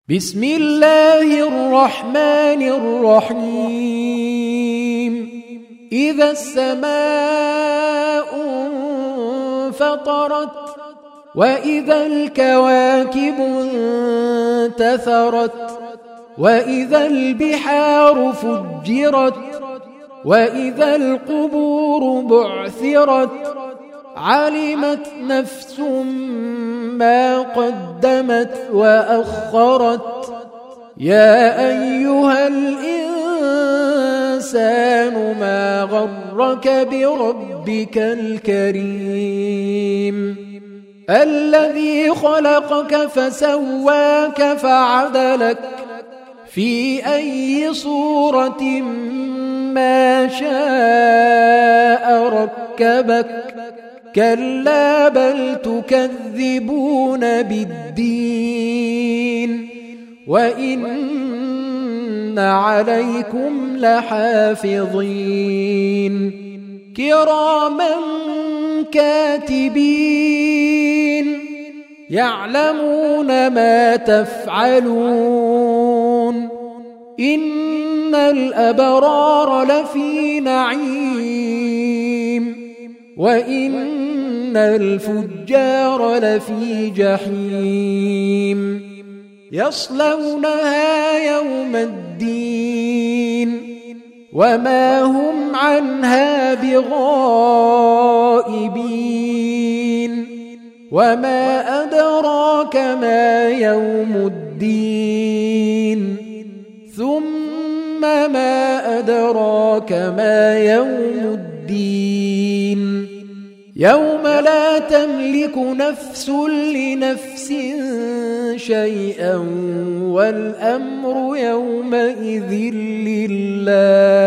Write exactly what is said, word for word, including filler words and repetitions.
بسم الله الرحمن الرحيم إذا السماء انفطرت وإذا الكواكب انتثرت وإذا البحار فجرت وإذا القبور بعثرت علمت نفس ما قدمت وأخرت يا أيها الإنسان ما غرك بربك الكريم الذي خلقك فسواك فعدلك في أي صورة ما شاء ركبك كلا بل تكذبون بالدين وإن عليكم لحافظين كراما كاتبين يعلمون ما تفعلون إن الأبرار لفي نعيم وإن الفجار لفي جحيم يصلونها يوم الدين وما هم عنها بغائبين وما أدراك ما يوم الدين ثم ما أدراك ما يوم الدين يوم لا تملك نفس لنفس شيئا والأمر يومئذ لله